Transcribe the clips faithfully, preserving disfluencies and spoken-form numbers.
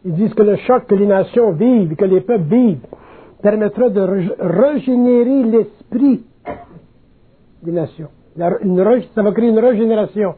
Ils disent que le choc que les nations vivent, que les peuples vivent, permettra de re- régénérer l'esprit des nations. La, une, ça va créer une régénération.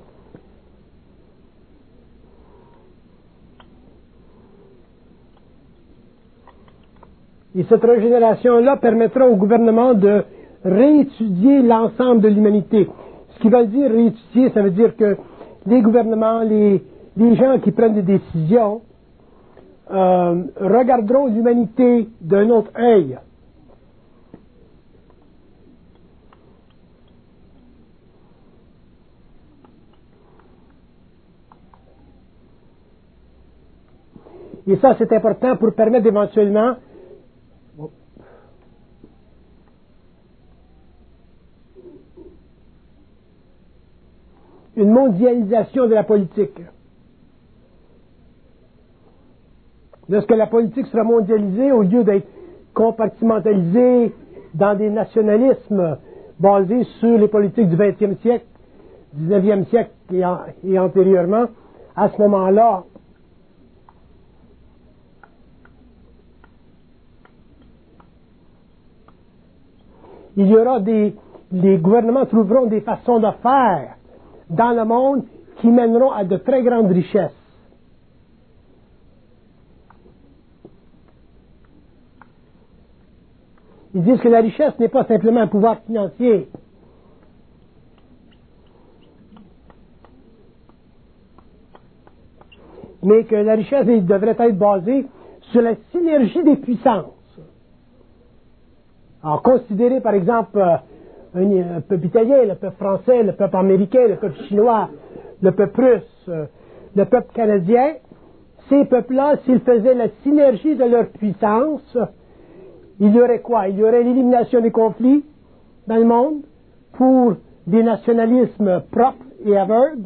Et cette régénération-là permettra au gouvernement de réétudier l'ensemble de l'humanité. Ce qui veut dire réétudier, ça veut dire que les gouvernements, les, les gens qui prennent des décisions, euh, regarderont l'humanité d'un autre œil. Et ça, c'est important pour permettre éventuellement une mondialisation de la politique. Lorsque la politique sera mondialisée, au lieu d'être compartimentalisée dans des nationalismes basés sur les politiques du vingtième siècle, dix-neuvième siècle et, en, et antérieurement, à ce moment-là, il y aura des... Les gouvernements trouveront des façons de faire dans le monde qui mèneront à de très grandes richesses. Ils disent que la richesse n'est pas simplement un pouvoir financier. Mais que la richesse devrait être basée sur la synergie des puissances. Alors, considérez par exemple un peuple italien, le peuple français, le peuple américain, le peuple chinois, le peuple russe, le peuple canadien. Ces peuples-là, s'ils faisaient la synergie de leur puissance, il y aurait quoi? Il y aurait l'élimination des conflits dans le monde pour des nationalismes propres et aveugles.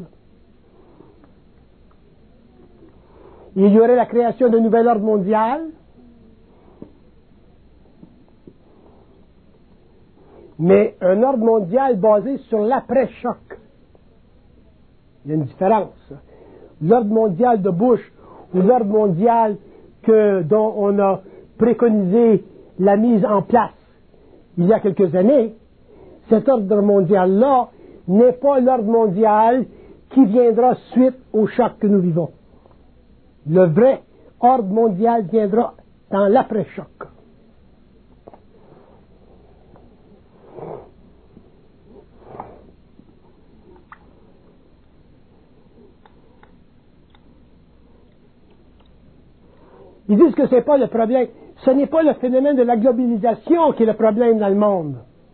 Il y aurait la création d'un nouvel ordre mondial. Mais un ordre mondial basé sur l'après-choc. Il y a une différence. L'ordre mondial de Bush ou l'ordre mondial que, dont on a préconisé la mise en place il y a quelques années, cet ordre mondial-là n'est pas l'ordre mondial qui viendra suite au choc que nous vivons. Le vrai ordre mondial viendra dans l'après-choc. Ils disent que ce n'est pas le problème. Ce n'est pas le phénomène de la globalisation qui est le problème dans le monde.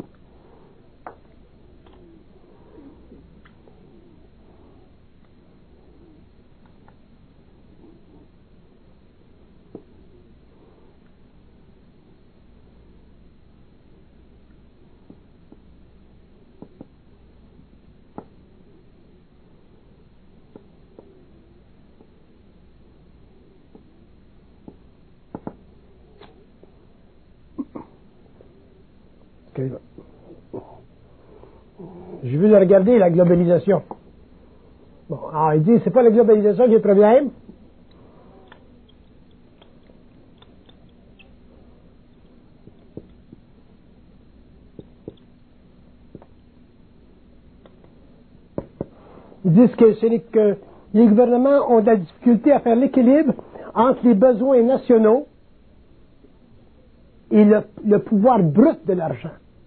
Okay. Je veux regarder la globalisation. Bon, alors il dit, c'est pas la globalisation qui est le problème. Ils disent que ce n'est que les gouvernements ont de la difficulté à faire l'équilibre entre les besoins nationaux et le, le pouvoir brut de l'argent.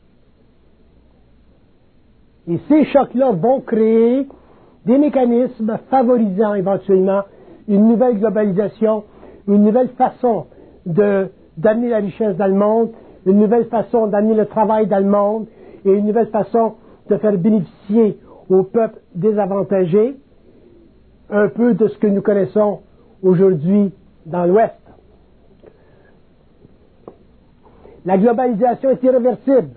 Et ces chocs-là vont créer des mécanismes favorisant éventuellement une nouvelle globalisation, une nouvelle façon de, d'amener la richesse dans le monde, une nouvelle façon d'amener le travail dans le monde et une nouvelle façon de faire bénéficier aux peuples désavantagés un peu de ce que nous connaissons aujourd'hui dans l'Ouest. La globalisation est irréversible.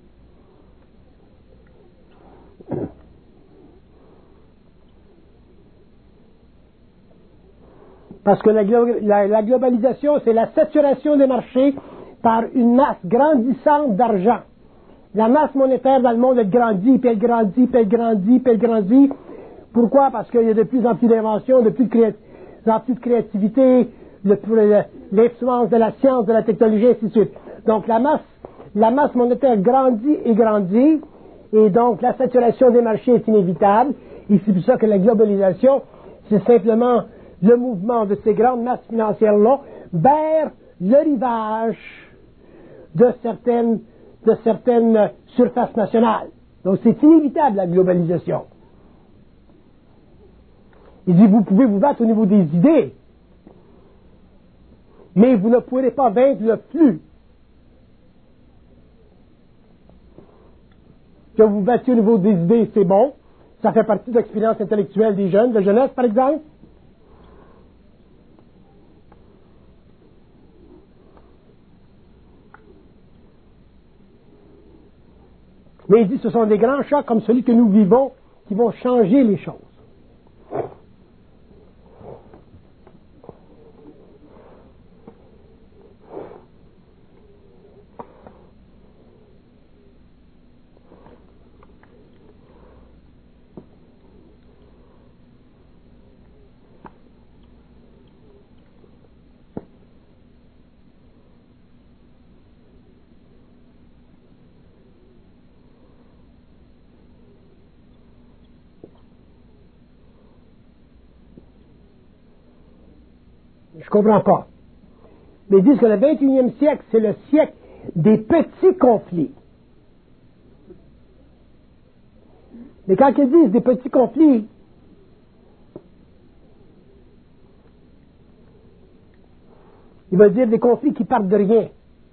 Parce que la, la, la globalisation, c'est la saturation des marchés par une masse grandissante d'argent. La masse monétaire dans le monde, elle grandit, puis elle grandit, puis elle grandit, puis elle grandit. Pourquoi? Parce qu'il y a de plus en plus d'inventions, de plus, de plus de créativité. l'influence de la science, de la technologie, ainsi de suite. Donc la masse, la masse monétaire grandit et grandit, et donc la saturation des marchés est inévitable, et c'est pour ça que la globalisation, c'est simplement le mouvement de ces grandes masses financières-là vers le rivage de certaines, de certaines surfaces nationales. Donc c'est inévitable la globalisation. Il dit, vous pouvez vous battre au niveau des idées, mais vous ne pourrez pas vaincre le flux. Que vous battiez au niveau des idées, c'est bon. Ça fait partie de l'expérience intellectuelle des jeunes, de jeunesse par exemple. Mais il dit, ce sont des grands chocs comme celui que nous vivons qui vont changer les choses. Je comprends pas. Mais ils disent que le vingt et unième siècle, c'est le siècle des petits conflits. Mais quand ils disent des petits conflits, il va dire des conflits qui partent de rien.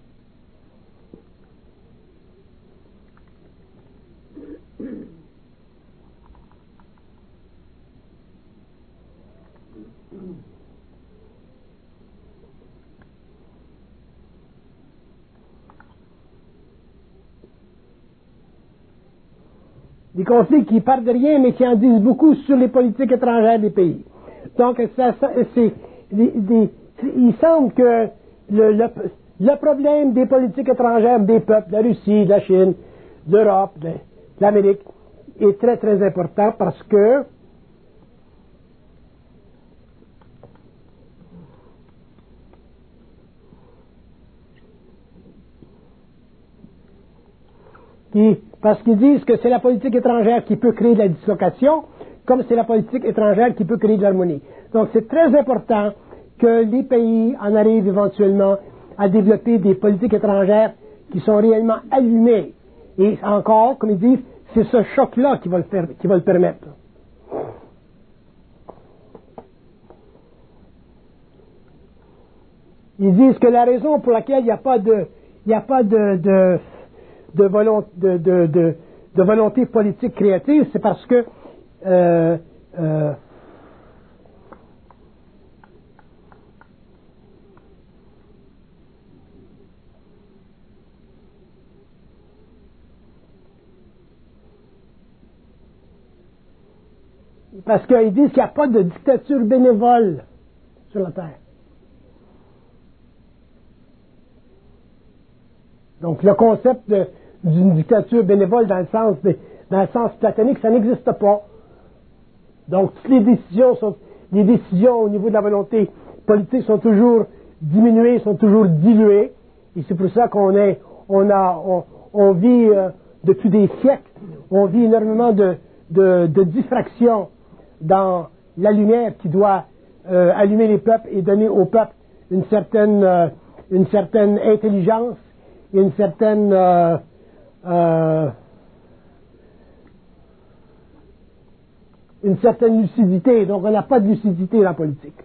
Des conflits qui partent de rien, mais qui en disent beaucoup sur les politiques étrangères des pays. Donc, ça, ça, c'est, des, des, il semble que le, le, le problème des politiques étrangères des peuples, de la Russie, de la Chine, de l'Europe, de, de l'Amérique, est très, très important parce que qui, parce qu'ils disent que c'est la politique étrangère qui peut créer de la dislocation, comme c'est la politique étrangère qui peut créer de l'harmonie. Donc c'est très important que les pays en arrivent éventuellement à développer des politiques étrangères qui sont réellement allumées. Et encore, comme ils disent, c'est ce choc-là qui va le faire, qui va le permettre. Ils disent que la raison pour laquelle il n'y a pas de, il n'y a pas de, de De volonté, de, de, de, de volonté politique créative, c'est parce que euh, euh, parce qu'ils disent qu'il n'y a pas de dictature bénévole sur la Terre. Donc le concept de d'une dictature bénévole dans le sens de, dans le sens platonique, ça n'existe pas. Donc toutes les décisions sont, les décisions au niveau de la volonté politique sont toujours diminuées, sont toujours diluées, et c'est pour ça qu'on est, on a, on, on vit euh, depuis des siècles, on vit énormément de, de, de diffraction dans la lumière qui doit euh, allumer les peuples et donner aux peuples une certaine, euh, une certaine intelligence et une certaine euh, Euh, une certaine lucidité. Donc on n'a pas de lucidité dans la politique.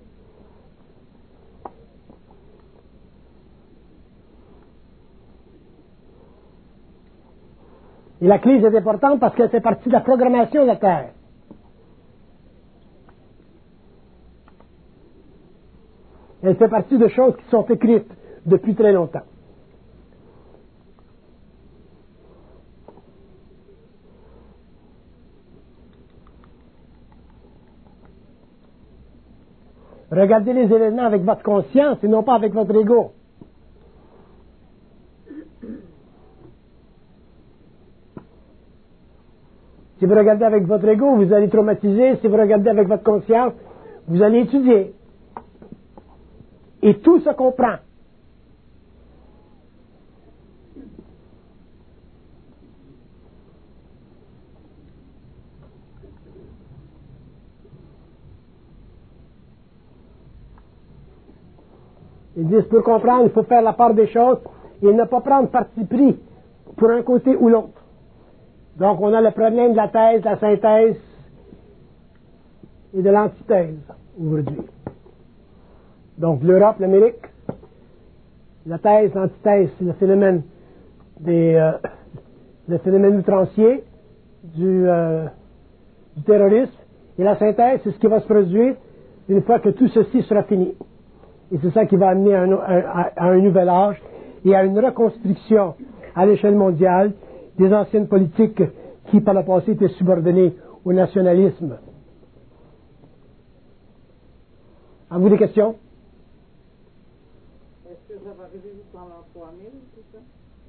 Et la crise est importante parce qu'elle fait partie de la programmation de la Terre. Elle fait partie de choses qui sont écrites depuis très longtemps. Regardez les événements avec votre conscience et non pas avec votre ego. Si vous regardez avec votre ego, vous allez traumatiser. Si vous regardez avec votre conscience, vous allez étudier. Et tout se comprend. Ils disent, pour comprendre, il faut faire la part des choses et ne pas prendre parti pris pour un côté ou l'autre. Donc, on a le problème de la thèse, de la synthèse et de l'antithèse aujourd'hui. Donc, l'Europe, l'Amérique, la thèse, l'antithèse, c'est le phénomène des, euh, le phénomène outrancier du, euh, du terrorisme, et la synthèse, c'est ce qui va se produire une fois que tout ceci sera fini. Et c'est ça qui va amener à un, à, à un nouvel âge et à une reconstruction à l'échelle mondiale des anciennes politiques qui, par le passé, étaient subordonnées au nationalisme. À vous des questions? Est-ce que ça va arriver jusqu'en l'an trois mille, tout ça?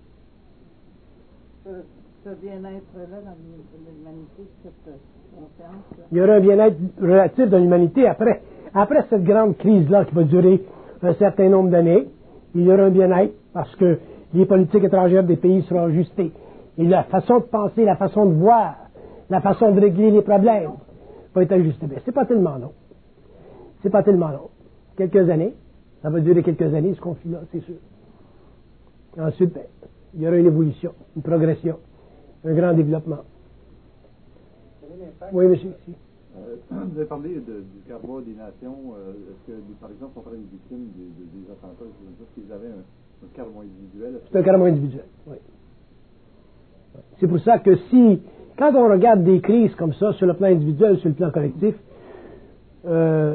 Ce, ce bien-être-là dans l'humanité, cette conscience-là? Il y aura un bien-être relatif dans l'humanité après, après cette grande crise-là qui va durer un certain nombre d'années. Il y aura un bien-être parce que les politiques étrangères des pays seront ajustées. Et la façon de penser, la façon de voir, la façon de régler les problèmes va être ajustée. Mais c'est pas tellement long. C'est pas tellement long. Quelques années. Ça va durer quelques années, ce conflit-là, c'est sûr. Ensuite, ben, il y aura une évolution, une progression, un grand développement. Oui, monsieur. Si. Euh, vous avez parlé de, du carbois des nations. Euh, Est-ce que, par exemple, on parlait des victimes des, des, des attentats, est-ce qu'ils avaient un, un carbois individuel? C'est un carbois individuel, oui. C'est pour ça que si, quand on regarde des crises comme ça, sur le plan individuel, sur le plan collectif, euh,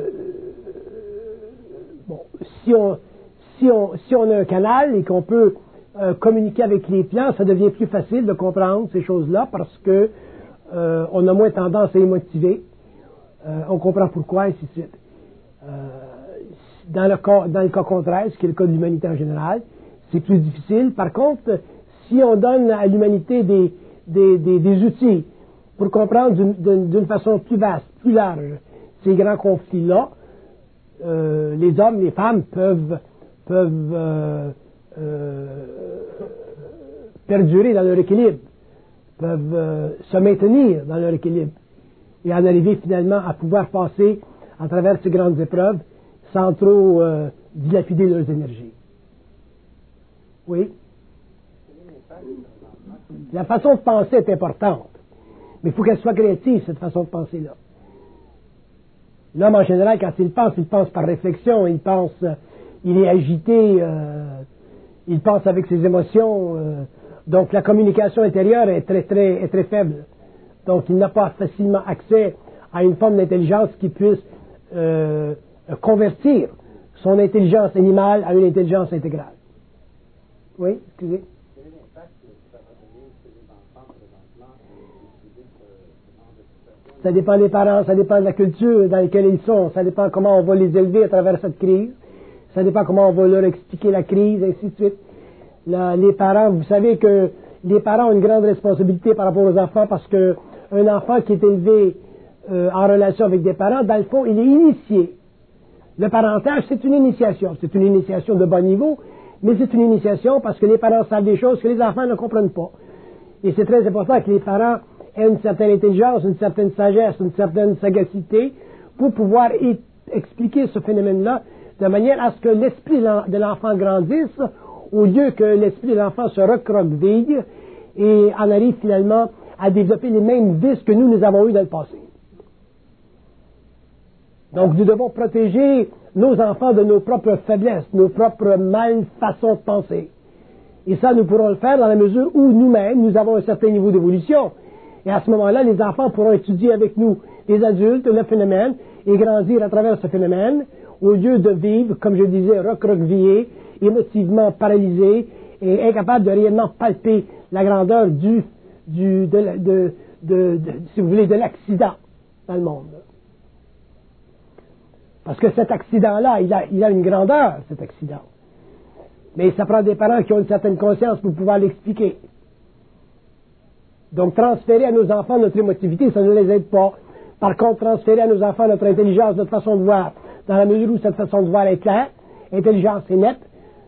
bon, si on, si on, si on a un canal et qu'on peut euh, communiquer avec les plans, ça devient plus facile de comprendre ces choses-là parce que euh, on a moins tendance à émotiver. Euh, on comprend pourquoi, ainsi de suite. Euh, dans, le cas, dans le cas contraire, ce qui est le cas de l'humanité en général, c'est plus difficile. Par contre, si on donne à l'humanité des, des, des, des outils pour comprendre d'une, d'une façon plus vaste, plus large, ces grands conflits-là, euh, les hommes, les femmes peuvent, peuvent euh, euh, perdurer dans leur équilibre, peuvent euh, se maintenir dans leur équilibre et en arriver finalement à pouvoir passer à travers ces grandes épreuves sans trop euh, dilapider leurs énergies. Oui? La façon de penser est importante, mais il faut qu'elle soit créative, cette façon de penser-là. L'homme, en général, quand il pense, il pense par réflexion, il pense, euh, il est agité, euh, il pense avec ses émotions, euh, donc la communication intérieure est très, très, est très faible. Donc il n'a pas facilement accès à une forme d'intelligence qui puisse euh, convertir son intelligence animale à une intelligence intégrale. Oui, excusez. Ça dépend des parents, ça dépend de la culture dans laquelle ils sont, ça dépend comment on va les élever à travers cette crise, ça dépend comment on va leur expliquer la crise, ainsi de suite. Là, les parents, vous savez que les parents ont une grande responsabilité par rapport aux enfants parce que un enfant qui est élevé euh, en relation avec des parents, dans le fond, il est initié. Le parentage, c'est une initiation. C'est une initiation de bas niveau, mais c'est une initiation parce que les parents savent des choses que les enfants ne comprennent pas. Et c'est très important que les parents aient une certaine intelligence, une certaine sagesse, une certaine sagacité pour pouvoir y expliquer ce phénomène-là de manière à ce que l'esprit de l'enfant grandisse au lieu que l'esprit de l'enfant se recroqueville et en arrive finalement à développer les mêmes vices que nous, nous avons eus dans le passé. Donc, nous devons protéger nos enfants de nos propres faiblesses, nos propres malfaçons de penser. Et ça, nous pourrons le faire dans la mesure où nous-mêmes, nous avons un certain niveau d'évolution. Et à ce moment-là, les enfants pourront étudier avec nous, les adultes, le phénomène et grandir à travers ce phénomène au lieu de vivre, comme je disais, recroquevillés, émotivement paralysés et incapables de réellement palper la grandeur du, du, de, de, de, de, de si vous voulez, de l'accident dans le monde. Parce que cet accident-là, il a, il a une grandeur, cet accident. Mais ça prend des parents qui ont une certaine conscience pour pouvoir l'expliquer. Donc, transférer à nos enfants notre émotivité, ça ne les aide pas. Par contre, transférer à nos enfants notre intelligence, notre façon de voir, dans la mesure où cette façon de voir est claire, intelligence est nette,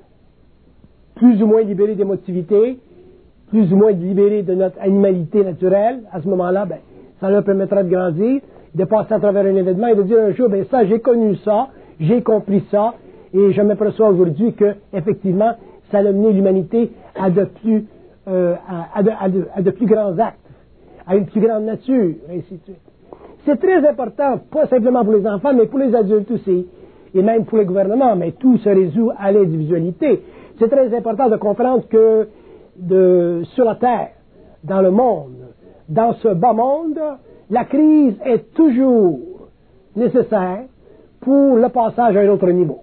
plus ou moins libérée d'émotivité, plus ou moins libérée de notre animalité naturelle, à ce moment-là, ben, ça leur permettra de grandir, de passer à travers un événement et de dire un jour, ben ça, j'ai connu ça, j'ai compris ça, et je m'aperçois aujourd'hui que, effectivement, ça a mené l'humanité à de plus, euh, à, à, de, à, de, à de plus grands actes, à une plus grande nature, et ainsi de suite. C'est très important, pas simplement pour les enfants, mais pour les adultes aussi, et même pour les gouvernements, mais tout se résout à l'individualité. C'est très important de comprendre que de, sur la Terre, dans le monde, dans ce bas monde, la crise est toujours nécessaire pour le passage à un autre niveau.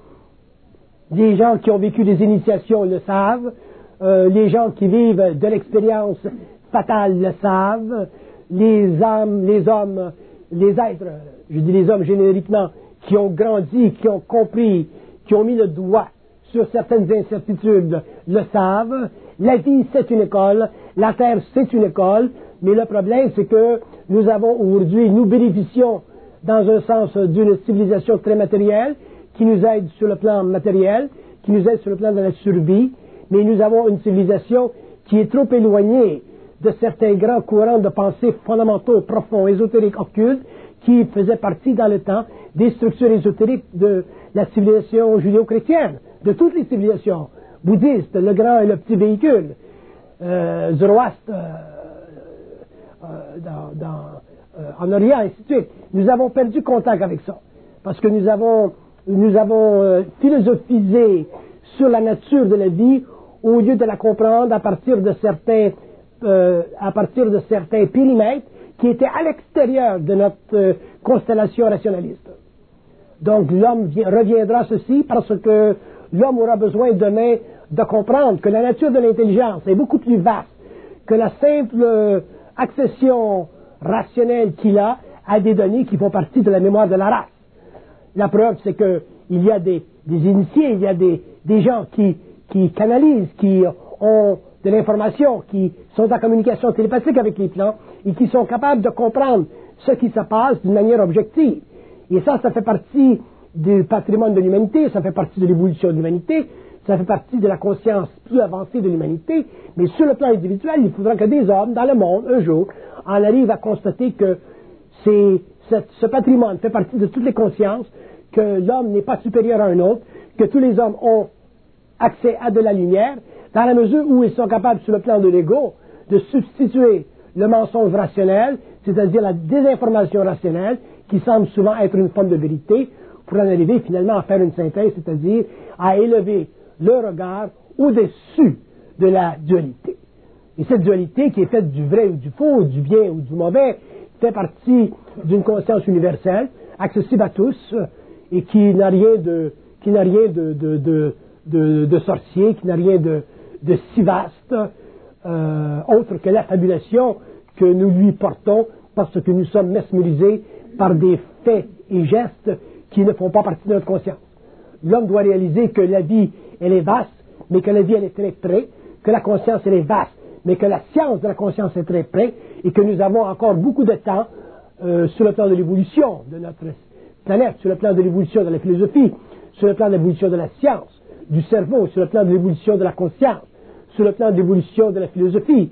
Les gens qui ont vécu des initiations le savent, euh, les gens qui vivent de l'expérience fatale le savent, les âmes, les hommes, les êtres, je dis les hommes génériquement, qui ont grandi, qui ont compris, qui ont mis le doigt sur certaines incertitudes, le savent. La vie, c'est une école, la terre, c'est une école, mais le problème, c'est que nous avons aujourd'hui, nous bénéficions dans un sens d'une civilisation très matérielle, qui nous aide sur le plan matériel, qui nous aide sur le plan de la survie, mais nous avons une civilisation qui est trop éloignée de certains grands courants de pensée fondamentaux, profonds, ésotériques, occultes, qui faisaient partie dans le temps des structures ésotériques de la civilisation judéo-chrétienne, de toutes les civilisations, bouddhistes, le grand et le petit véhicule, euh, zoroastre, euh, euh, dans, dans, euh, en Orient, et ainsi de suite. Nous avons perdu contact avec ça, parce que nous avons, nous avons euh, philosophisé sur la nature de la vie au lieu de la comprendre à partir de certains, euh, à partir de certains périmètres qui étaient à l'extérieur de notre euh, constellation rationaliste. Donc l'homme vient, reviendra à ceci parce que l'homme aura besoin demain de comprendre que la nature de l'intelligence est beaucoup plus vaste que la simple euh, accession rationnelle qu'il a à des données qui font partie de la mémoire de la race. La preuve, c'est que il y a des, des initiés, il y a des, des gens qui, qui canalisent, qui ont de l'information, qui sont en communication télépathique avec les plans et qui sont capables de comprendre ce qui se passe d'une manière objective. Et ça, ça fait partie du patrimoine de l'humanité, ça fait partie de l'évolution de l'humanité, ça fait partie de la conscience plus avancée de l'humanité, mais sur le plan individuel, il faudra que des hommes dans le monde, un jour, en arrivent à constater que c'est, ce, ce patrimoine fait partie de toutes les consciences, que l'homme n'est pas supérieur à un autre, que tous les hommes ont accès à de la lumière, dans la mesure où ils sont capables, sur le plan de l'ego, de substituer le mensonge rationnel, c'est-à-dire la désinformation rationnelle, qui semble souvent être une forme de vérité, pour en arriver finalement à faire une synthèse, c'est-à-dire à élever le regard au-dessus de la dualité. Et cette dualité qui est faite du vrai ou du faux, du bien ou du mauvais, fait partie d'une conscience universelle, accessible à tous, et qui n'a rien de, qui n'a rien de, de, de, de, de sorcier, qui n'a rien de, de si vaste, euh, autre que la fabulation que nous lui portons parce que nous sommes mesmérisés par des faits et gestes qui ne font pas partie de notre conscience. L'homme doit réaliser que la vie, elle est vaste, mais que la vie, elle est très près, que la conscience, elle est vaste, mais que la science de la conscience est très près, et que nous avons encore beaucoup de temps euh, sur le plan de l'évolution de notre planète, sur le plan de l'évolution de la philosophie, sur le plan de l'évolution de la science, du cerveau, sur le plan de l'évolution de la conscience, sur le plan de l'évolution de la philosophie,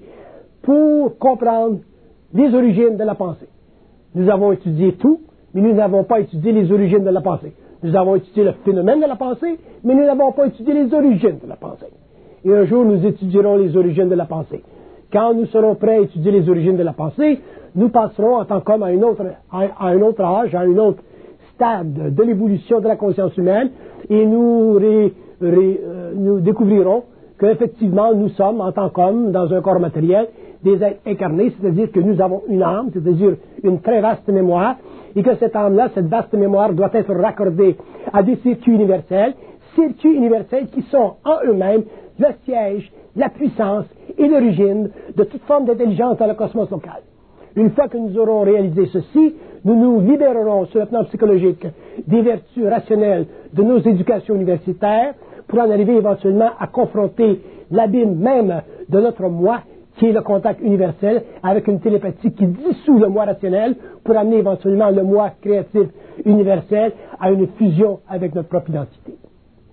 pour comprendre les origines de la pensée. Nous avons étudié tout, mais nous n'avons pas étudié les origines de la pensée. Nous avons étudié le phénomène de la pensée, mais nous n'avons pas étudié les origines de la pensée. Et un jour, nous étudierons les origines de la pensée. Quand nous serons prêts à étudier les origines de la pensée, nous passerons en tant qu'homme à, une autre, à, à un autre âge, à un autre stade de l'évolution de la conscience humaine, et nous, ré, ré, euh, nous découvrirons qu'effectivement, nous sommes, en tant qu'hommes, dans un corps matériel, des êtres incarnés, c'est-à-dire que nous avons une âme, c'est-à-dire une très vaste mémoire, et que cette âme-là, cette vaste mémoire, doit être raccordée à des circuits universels, circuits universels qui sont en eux-mêmes le siège, la puissance et l'origine de toute forme d'intelligence dans le cosmos local. Une fois que nous aurons réalisé ceci, nous nous libérerons sur le plan psychologique des vertus rationnelles de nos éducations universitaires pour en arriver éventuellement à confronter l'abîme même de notre moi, qui est le contact universel, avec une télépathie qui dissout le moi rationnel pour amener éventuellement le moi créatif universel à une fusion avec notre propre identité.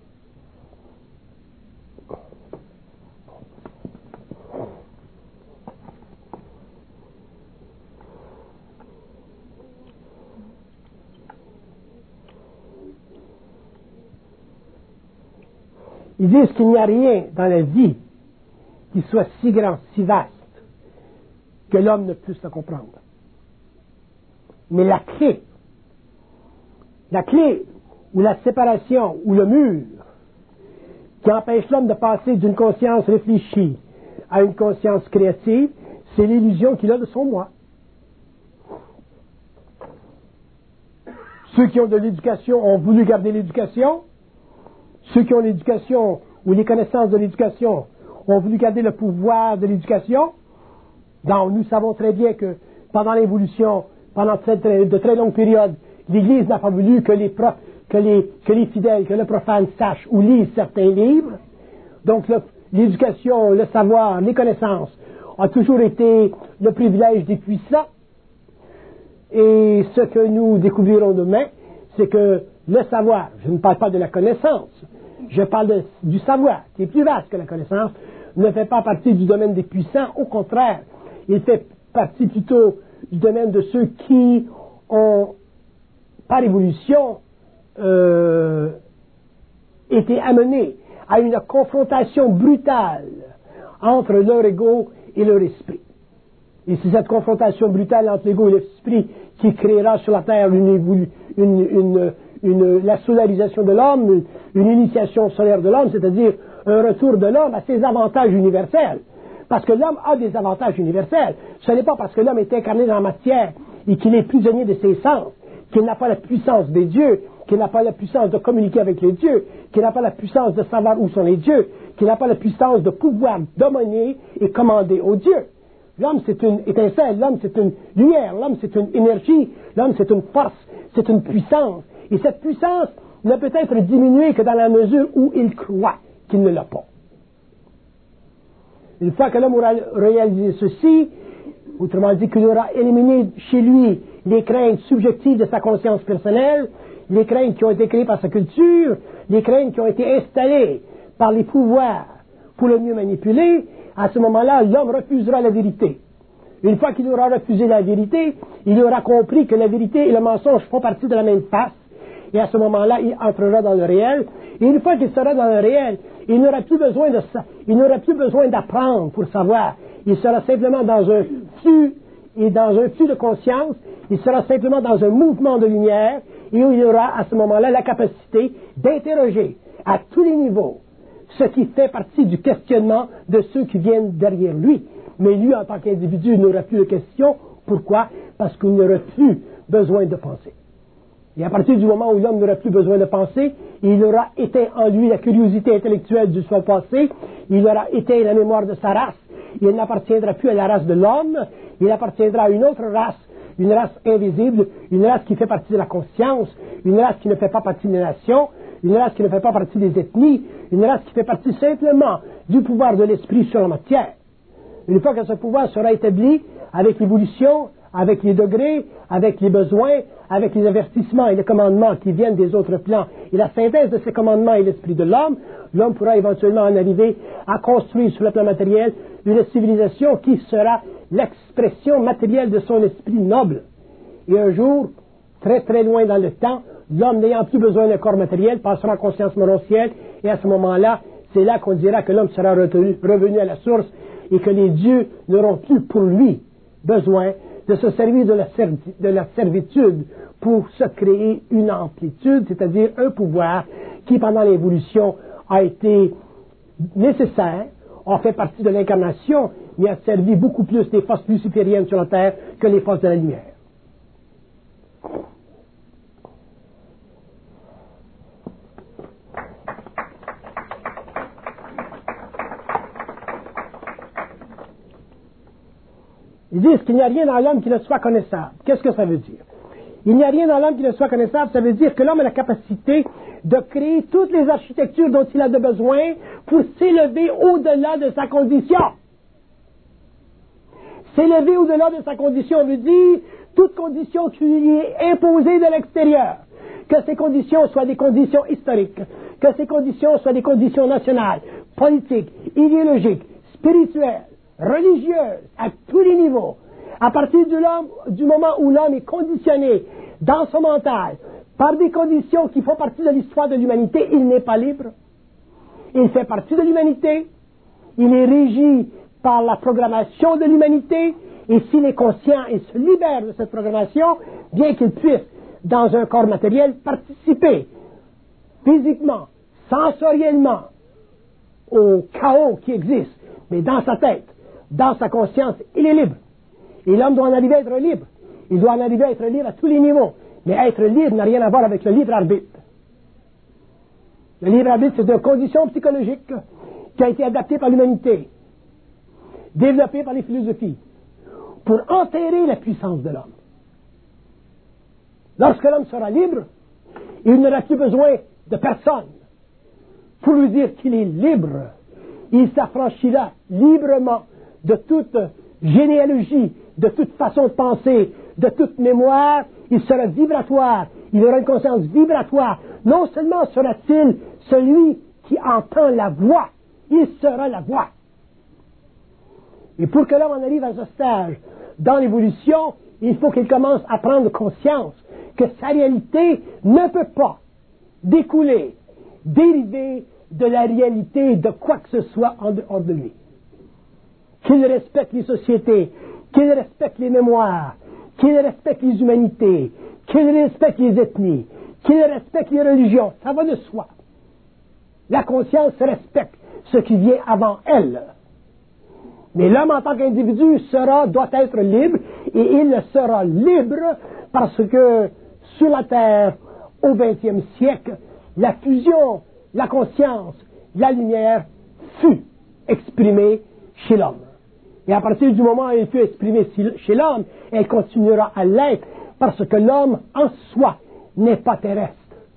Ils disent qu'il n'y a rien dans la vie qui soit si grand, si vaste, que l'homme ne puisse le comprendre. Mais la clé, la clé, ou la séparation, ou le mur, qui empêche l'homme de passer d'une conscience réfléchie à une conscience créative, c'est l'illusion qu'il a de son moi. Ceux qui ont de l'éducation ont voulu garder l'éducation. Ceux qui ont l'éducation ou les connaissances de l'éducation ont voulu garder le pouvoir de l'éducation. Donc, nous savons très bien que pendant l'évolution, pendant très, très, de très longues périodes, l'Église n'a pas voulu que les, pro, que, les, que les fidèles, que le profane sache ou lise certains livres. Donc, le, l'éducation, le savoir, les connaissances ont toujours été le privilège des puissants. Et ce que nous découvrirons demain, c'est que le savoir, je ne parle pas de la connaissance, je parle de, du savoir, qui est plus vaste que la connaissance, ne fait pas partie du domaine des puissants, au contraire, il fait partie plutôt du domaine de ceux qui ont, par évolution, euh, été amenés à une confrontation brutale entre leur ego et leur esprit. Et c'est cette confrontation brutale entre l'ego et l'esprit qui créera sur la terre une, une, une, une, la solarisation de l'homme, une, une initiation solaire de l'homme, c'est-à-dire un retour de l'homme à ses avantages universels. Parce que l'homme a des avantages universels. Ce n'est pas parce que l'homme est incarné dans la matière et qu'il est prisonnier de ses sens, qu'il n'a pas la puissance des dieux, qu'il n'a pas la puissance de communiquer avec les dieux, qu'il n'a pas la puissance de savoir où sont les dieux, qu'il n'a pas la puissance de pouvoir dominer et commander aux dieux. L'homme, c'est une étincelle, l'homme, c'est une lumière, l'homme, c'est une énergie, l'homme, c'est une force, c'est une puissance. Et cette puissance ne peut être diminuée que dans la mesure où il croit qu'il ne l'a pas. Une fois que l'homme aura réalisé ceci, autrement dit qu'il aura éliminé chez lui les craintes subjectives de sa conscience personnelle, les craintes qui ont été créées par sa culture, les craintes qui ont été installées par les pouvoirs pour le mieux manipuler, à ce moment-là, l'homme refusera la vérité. Une fois qu'il aura refusé la vérité, il aura compris que la vérité et le mensonge font partie de la même face, et à ce moment-là, il entrera dans le réel. Et une fois qu'il sera dans le réel, il n'aura plus besoin de ça, il n'aura plus besoin d'apprendre pour savoir. Il sera simplement dans un flux et dans un flux de conscience. Il sera simplement dans un mouvement de lumière, et où il aura à ce moment-là la capacité d'interroger à tous les niveaux ce qui fait partie du questionnement de ceux qui viennent derrière lui. Mais lui, en tant qu'individu, n'aura plus de questions. Pourquoi? Parce qu'il n'aura plus besoin de penser. Et à partir du moment où l'homme n'aura plus besoin de penser, il aura éteint en lui la curiosité intellectuelle du son passé, il aura éteint la mémoire de sa race, il n'appartiendra plus à la race de l'homme, il appartiendra à une autre race, une race invisible, une race qui fait partie de la conscience, une race qui ne fait pas partie des nations, une race qui ne fait pas partie des ethnies, une race qui fait partie simplement du pouvoir de l'esprit sur la matière. Une fois que ce pouvoir sera établi avec l'évolution, avec les degrés, avec les besoins, avec les avertissements et les commandements qui viennent des autres plans, et la synthèse de ces commandements et l'esprit de l'homme, l'homme pourra éventuellement en arriver à construire sur le plan matériel une civilisation qui sera l'expression matérielle de son esprit noble. Et un jour, très très loin dans le temps, l'homme n'ayant plus besoin d'un corps matériel passera en conscience morontielle, et à ce moment-là, c'est là qu'on dira que l'homme sera retenu, revenu à la source et que les dieux n'auront plus pour lui besoin de se servir de la, servi, de la servitude pour se créer une amplitude, c'est-à-dire un pouvoir qui, pendant l'évolution, a été nécessaire, a fait partie de l'incarnation, mais a servi beaucoup plus les forces lucifériennes sur la terre que les forces de la lumière. Ils disent qu'il n'y a rien dans l'homme qui ne soit connaissable. Qu'est-ce que ça veut dire? Il n'y a rien dans l'homme qui ne soit connaissable, ça veut dire que l'homme a la capacité de créer toutes les architectures dont il a de besoin pour s'élever au-delà de sa condition. S'élever au-delà de sa condition veut dire toute condition qui lui est imposée de l'extérieur. Que ces conditions soient des conditions historiques, que ces conditions soient des conditions nationales, politiques, idéologiques, spirituelles, religieuse, à tous les niveaux. À partir de l'homme, du moment où l'homme est conditionné dans son mental par des conditions qui font partie de l'histoire de l'humanité, il n'est pas libre. Il fait partie de l'humanité. Il est régi par la programmation de l'humanité. Et s'il est conscient et se libère de cette programmation, bien qu'il puisse, dans un corps matériel, participer physiquement, sensoriellement, au chaos qui existe, mais dans sa tête, dans sa conscience, il est libre. Et l'homme doit en arriver à être libre. Il doit en arriver à être libre à tous les niveaux. Mais être libre n'a rien à voir avec le libre arbitre. Le libre arbitre, c'est une condition psychologique qui a été adaptée par l'humanité, développée par les philosophies, pour enterrer la puissance de l'homme. Lorsque l'homme sera libre, il n'aura plus besoin de personne pour lui dire qu'il est libre. Il s'affranchira librement de toute généalogie, de toute façon de penser, de toute mémoire. Il sera vibratoire, il aura une conscience vibratoire. Non seulement sera-t-il celui qui entend la voix, il sera la voix. Et pour que l'homme en arrive à ce stage dans l'évolution, il faut qu'il commence à prendre conscience que sa réalité ne peut pas découler, dériver de la réalité de quoi que ce soit en dehors de lui. Qu'il respecte les sociétés, qu'il respecte les mémoires, qu'il respecte les humanités, qu'il respecte les ethnies, qu'il respecte les religions, ça va de soi. La conscience respecte ce qui vient avant elle. Mais l'homme en tant qu'individu sera, doit être libre, et il sera libre parce que sur la Terre, au vingtième siècle, la fusion, la conscience, la lumière fut exprimée chez l'homme. Et à partir du moment où elle fut exprimée chez l'homme, elle continuera à l'être parce que l'homme en soi n'est pas terrestre.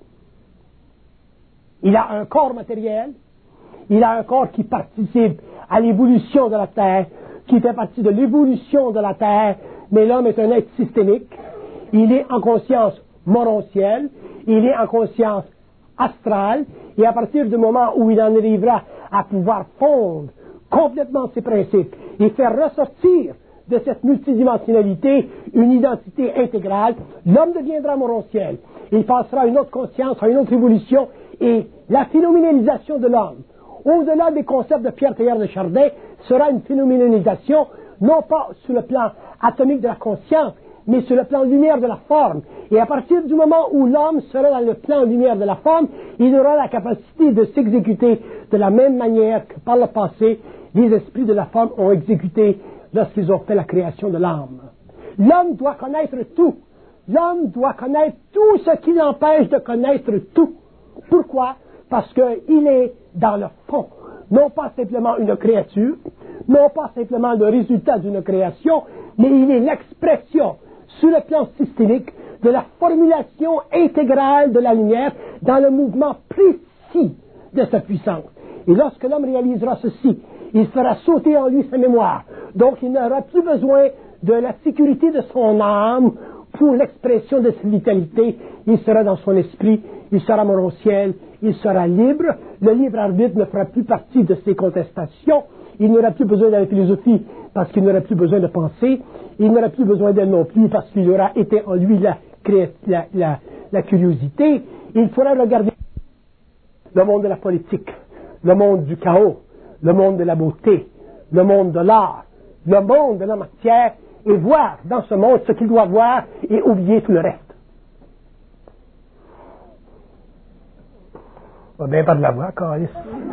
Il a un corps matériel, il a un corps qui participe à l'évolution de la Terre, qui fait partie de l'évolution de la Terre, mais l'homme est un être systémique. Il est en conscience morontielle, il est en conscience astrale, et à partir du moment où il en arrivera à pouvoir fondre complètement ses principes et faire ressortir de cette multidimensionnalité une identité intégrale, l'homme deviendra morontiel. Il passera à une autre conscience, à une autre évolution, et la phénoménalisation de l'homme, au-delà des concepts de Pierre Teilhard de Chardin, sera une phénoménalisation non pas sur le plan atomique de la conscience, mais sur le plan lumière de la forme. Et à partir du moment où l'homme sera dans le plan lumière de la forme, il aura la capacité de s'exécuter de la même manière que par le passé, les esprits de la forme ont exécuté lorsqu'ils ont fait la création de l'âme. L'homme doit connaître tout. L'homme doit connaître tout ce qui l'empêche de connaître tout. Pourquoi? Parce qu'il est dans le fond, non pas simplement une créature, non pas simplement le résultat d'une création, mais il est l'expression, sur le plan systémique, de la formulation intégrale de la lumière dans le mouvement précis de sa puissance. Et lorsque l'homme réalisera ceci, il fera sauter en lui sa mémoire. Donc il n'aura plus besoin de la sécurité de son âme pour l'expression de sa vitalité. Il sera dans son esprit, il sera morontiel, il sera libre. Le libre arbitre ne fera plus partie de ses contestations. Il n'aura plus besoin de la philosophie parce qu'il n'aura plus besoin de penser. Il n'aura plus besoin d'elle non plus parce qu'il aura été en lui la, la, la, la curiosité. Il faudra regarder le monde de la politique, le monde du chaos, le monde de la beauté, le monde de l'art, le monde de la matière, et voir dans ce monde ce qu'il doit voir et oublier tout le reste. On va bien pas de la voix, Carlis.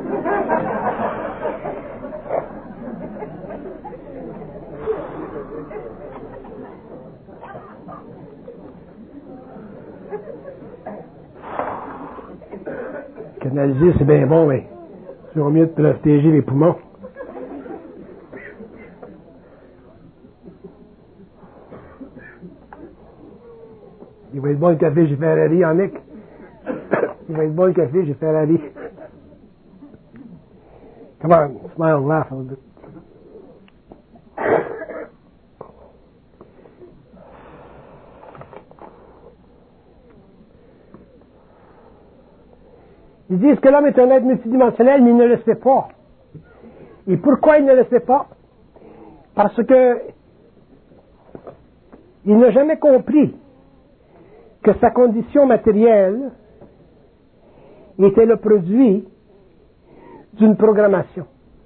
Canaliser, c'est bien bon, mais c'est au mieux de protéger les poumons. Il va être bon le café, j'ai Ferrari, Yannick. Il va être bon le café, j'ai Ferrari. Come on, smile, laugh a little bit. Ils disent que l'homme est un être multidimensionnel, mais il ne le sait pas. Et pourquoi il ne le sait pas? Parce que il n'a jamais compris que sa condition matérielle était le produit d'une programmation.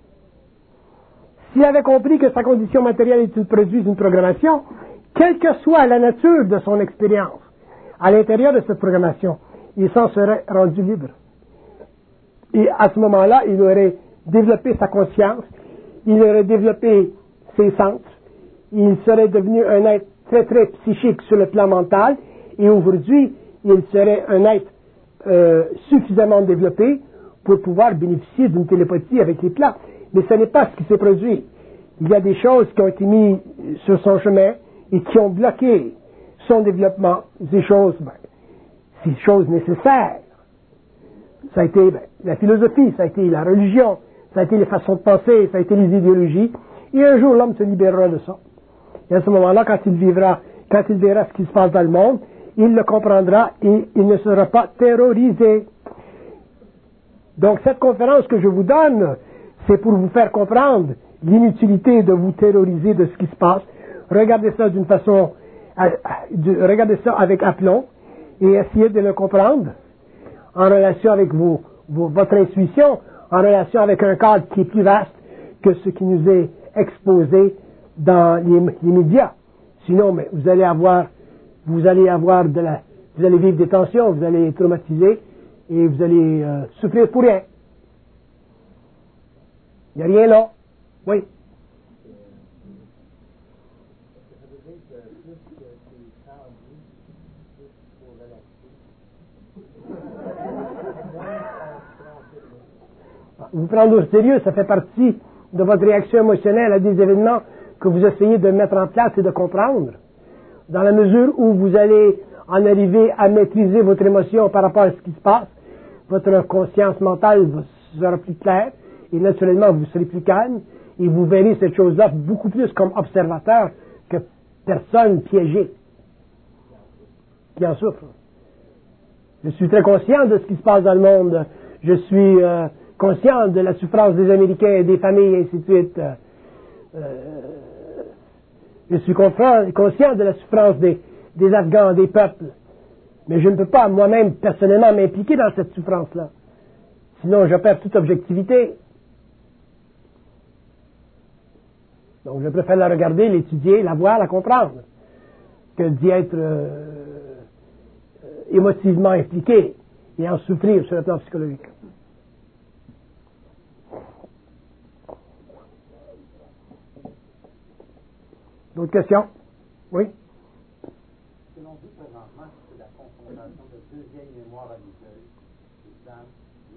S'il avait compris que sa condition matérielle est le produit d'une programmation, quelle que soit la nature de son expérience, à l'intérieur de cette programmation, il s'en serait rendu libre. Et à ce moment-là, il aurait développé sa conscience, il aurait développé ses sens, il serait devenu un être très très psychique sur le plan mental, et aujourd'hui, il serait un être euh, suffisamment développé pour pouvoir bénéficier d'une télépathie avec les plans. Mais ce n'est pas ce qui s'est produit. Il y a des choses qui ont été mises sur son chemin et qui ont bloqué son développement, ces choses, ben, ces choses nécessaires. Ça a été ben, la philosophie, ça a été la religion, ça a été les façons de penser, ça a été les idéologies. Et un jour, l'homme se libérera de ça. Et à ce moment-là, quand il vivra, quand il verra ce qui se passe dans le monde, il le comprendra et il ne sera pas terrorisé. Donc, cette conférence que je vous donne, c'est pour vous faire comprendre l'inutilité de vous terroriser de ce qui se passe. Regardez ça d'une façon, regardez ça avec aplomb et essayez de le comprendre en relation avec vos, vos, votre intuition, en relation avec un cadre qui est plus vaste que ce qui nous est exposé dans les, les médias. Sinon, mais vous allez avoir, vous allez avoir de la, vous allez vivre des tensions, vous allez être traumatisé et vous allez euh, souffrir pour rien. Il n'y a rien là. Oui. Vous prendre au sérieux, ça fait partie de votre réaction émotionnelle à des événements que vous essayez de mettre en place et de comprendre. Dans la mesure où vous allez en arriver à maîtriser votre émotion par rapport à ce qui se passe, votre conscience mentale sera plus claire et naturellement vous serez plus calme et vous verrez cette chose-là beaucoup plus comme observateur que personne piégée qui en souffre. Je suis très conscient de ce qui se passe dans le monde. Je suis euh, conscient de la souffrance des Américains, des familles, et ainsi de suite. Euh, je suis conscient de la souffrance des, des Afghans, des peuples. Mais je ne peux pas moi-même personnellement m'impliquer dans cette souffrance-là. Sinon, je perds toute objectivité. Donc, je préfère la regarder, l'étudier, la voir, la comprendre, que d'y être euh, émotivement impliqué et en souffrir sur le plan psychologique. D'autres questions? Oui? Ce que l'on vit présentement, c'est la confrontation de deux vieilles mémoires religieuses, l'islam et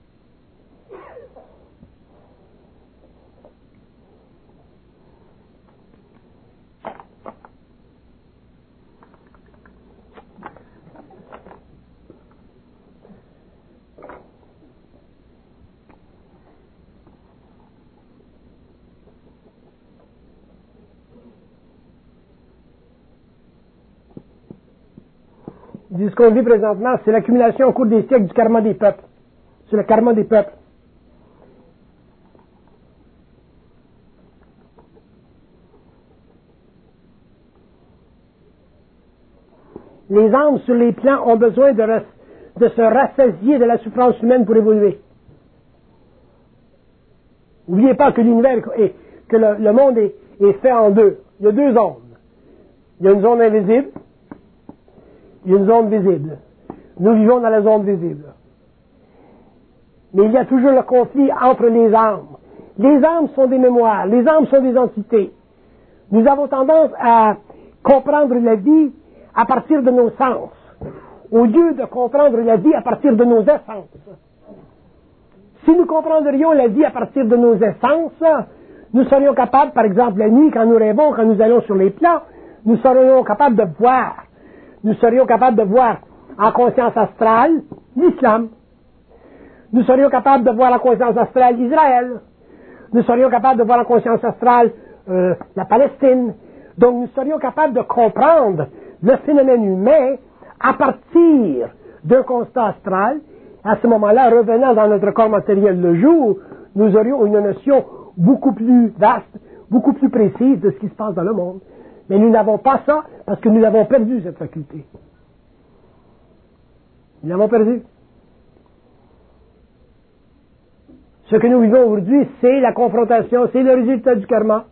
Ce qu'on vit présentement, c'est l'accumulation au cours des siècles du karma des peuples. C'est le karma des peuples. Les âmes sur les plans ont besoin de, de se rassasier de la souffrance humaine pour évoluer. N'oubliez pas que l'univers est, que le, le monde est, est fait en deux. Il y a deux zones. Il y a une zone invisible. Il y a une zone visible. Nous vivons dans la zone visible. Mais il y a toujours le conflit entre les âmes. Les âmes sont des mémoires. Les âmes sont des entités. Nous avons tendance à comprendre la vie à partir de nos sens, au lieu de comprendre la vie à partir de nos essences. Si nous comprendrions la vie à partir de nos essences, nous serions capables, par exemple, la nuit, quand nous rêvons, quand nous allons sur les plans, nous serions capables de voir. Nous serions capables de voir en conscience astrale l'islam. Nous serions capables de voir en conscience astrale Israël. Nous serions capables de voir en conscience astrale euh, la Palestine. Donc nous serions capables de comprendre le phénomène humain à partir d'un constat astral. À ce moment-là, revenant dans notre corps matériel le jour, nous aurions une notion beaucoup plus vaste, beaucoup plus précise de ce qui se passe dans le monde. Mais nous n'avons pas ça parce que nous avons perdu cette faculté. Nous l'avons perdu. Ce que nous vivons aujourd'hui, c'est la confrontation, c'est le résultat du karma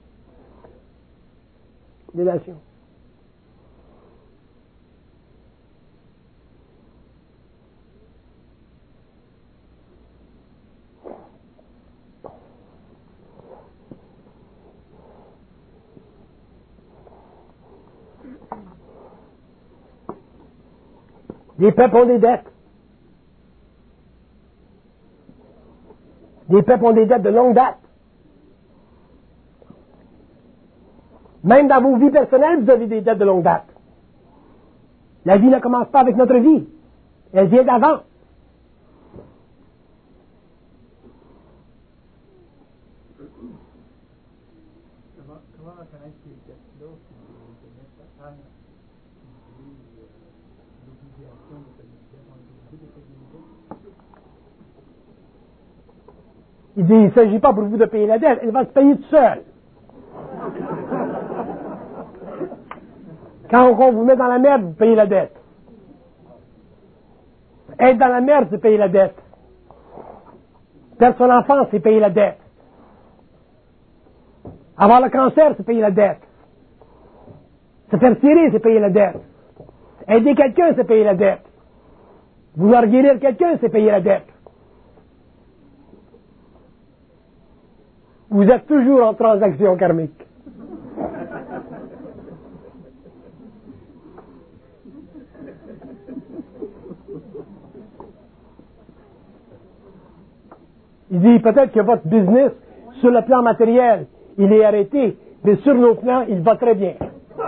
des nations. Les peuples ont des dettes. Les peuples ont des dettes de longue date. Même dans vos vies personnelles, vous avez des dettes de longue date. La vie ne commence pas avec notre vie. Elle vient d'avant. Comment, comment reconnaître ces dettes-là qui mettent à terre l'obligation de payer des dettes? On est obligé de payer des dettes. Il dit, il ne s'agit pas pour vous de payer la dette, elle va se payer toute seule. Quand on vous met dans la merde, vous payez la dette. Être dans la merde, c'est payer la dette. Perdre son enfant, c'est payer la dette. Avoir le cancer, c'est payer la dette. Se faire tirer, c'est payer la dette. Aider quelqu'un, c'est payer la dette. Vouloir guérir quelqu'un, c'est payer la dette. Vous êtes toujours en transaction karmique. Il dit peut-être que votre business, sur le plan matériel, il est arrêté, mais sur nos plans, il va très bien. C'est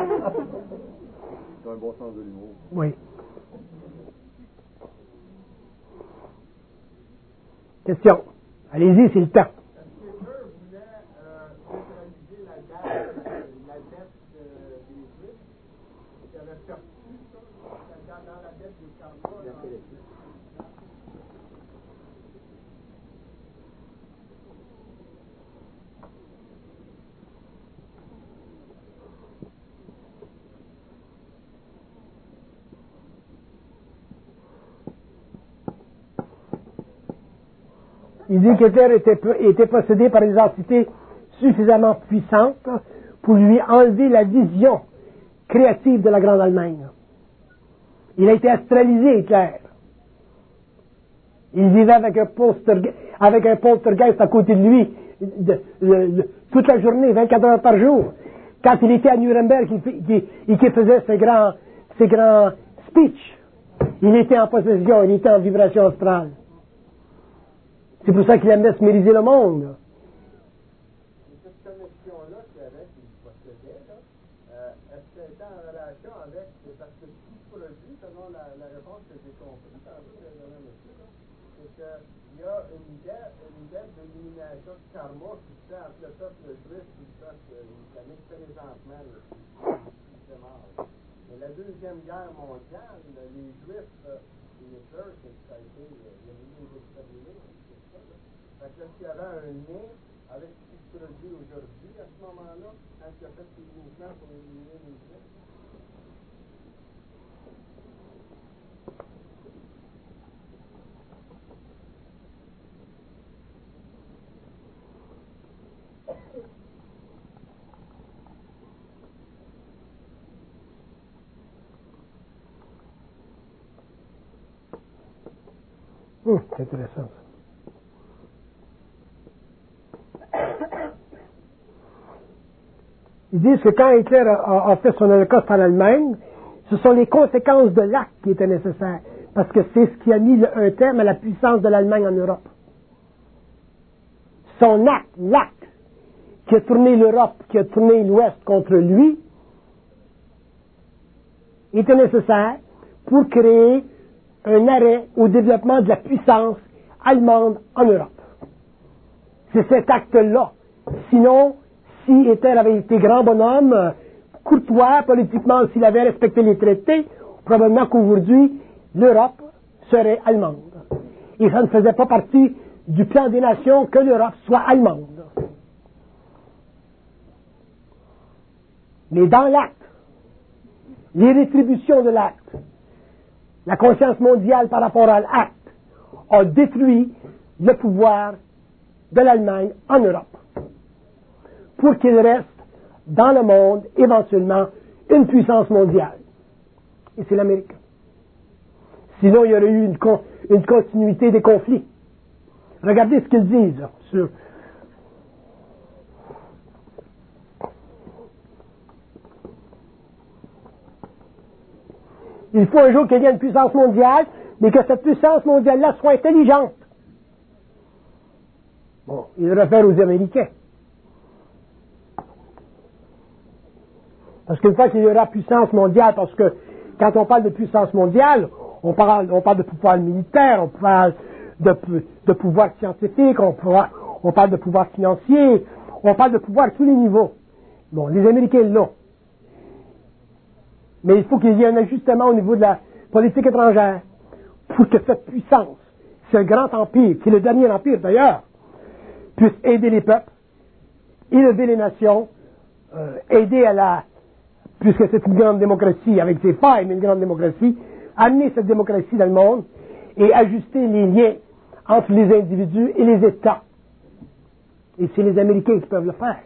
un bon sens de l'humour. Oui. Question. Allez-y, c'est le temps. Il dit qu'Éther était, était possédé par des entités suffisamment puissantes pour lui enlever la vision créative de la Grande Allemagne. Il a été astralisé, Hitler. Il vivait avec un, polterge- avec un poltergeist à côté de lui de, de, de, toute la journée, vingt-quatre heures par jour. Quand il était à Nuremberg et qu'il faisait ses grands, ses grands speeches, il était en possession, il était en vibration astrale. C'est pour ça qu'il aimait smériser le monde. Et cette connexion-là qu'il avait, qu'il possédait, là, euh, est-ce qu'elle était en relation avec, parce que tout produit, selon la, la réponse que j'ai compris, tantôt, le dernier monsieur, là, c'est qu'il y a une dette, une dette d'élimination de karma qui se fait entre le peuple juif et le peuple islamique présentement, là, qui se mort. Mais la Deuxième Guerre mondiale, les Juifs, euh, les Hitler, ça a été, il y a eu des exterminés. Fait que est-ce qu'il y avait un lien avec ce qui se produit aujourd'hui, à ce moment-là, quand il a fait ses mouvements pour éliminer les Juifs? Hum, c'est intéressant. Ils disent que quand Hitler a, a fait son holocauste en Allemagne, ce sont les conséquences de l'acte qui étaient nécessaires, parce que c'est ce qui a mis le, un terme à la puissance de l'Allemagne en Europe. Son acte, l'acte, qui a tourné l'Europe, qui a tourné l'Ouest contre lui, était nécessaire pour créer un arrêt au développement de la puissance allemande en Europe. C'est cet acte-là. Sinon, si Hitler avait été grand bonhomme, courtois politiquement, s'il avait respecté les traités, probablement qu'aujourd'hui, l'Europe serait allemande. Et ça ne faisait pas partie du plan des nations que l'Europe soit allemande. Mais dans l'acte, les rétributions de l'acte, la conscience mondiale par rapport à l'acte, a détruit le pouvoir de l'Allemagne en Europe, pour qu'il reste dans le monde, éventuellement, une puissance mondiale. Et c'est l'Amérique. Sinon, il y aurait eu une, con, une continuité des conflits. Regardez ce qu'ils disent sur... Il faut un jour qu'il y ait une puissance mondiale, mais que cette puissance mondiale-là soit intelligente. Bon, il réfère aux Américains. Parce qu'une fois qu'il y aura puissance mondiale, parce que quand on parle de puissance mondiale, on parle, on parle de pouvoir militaire, on parle de, de pouvoir scientifique, on, on parle de pouvoir financier, on parle de pouvoir à tous les niveaux. Bon, les Américains l'ont. Mais il faut qu'il y ait un ajustement au niveau de la politique étrangère pour que cette puissance, ce grand empire, qui est le dernier empire d'ailleurs, puisse aider les peuples, élever les nations, euh, aider à la, puisque c'est une grande démocratie avec ses failles, mais une grande démocratie, amener cette démocratie dans le monde et ajuster les liens entre les individus et les États. Et c'est les Américains qui peuvent le faire.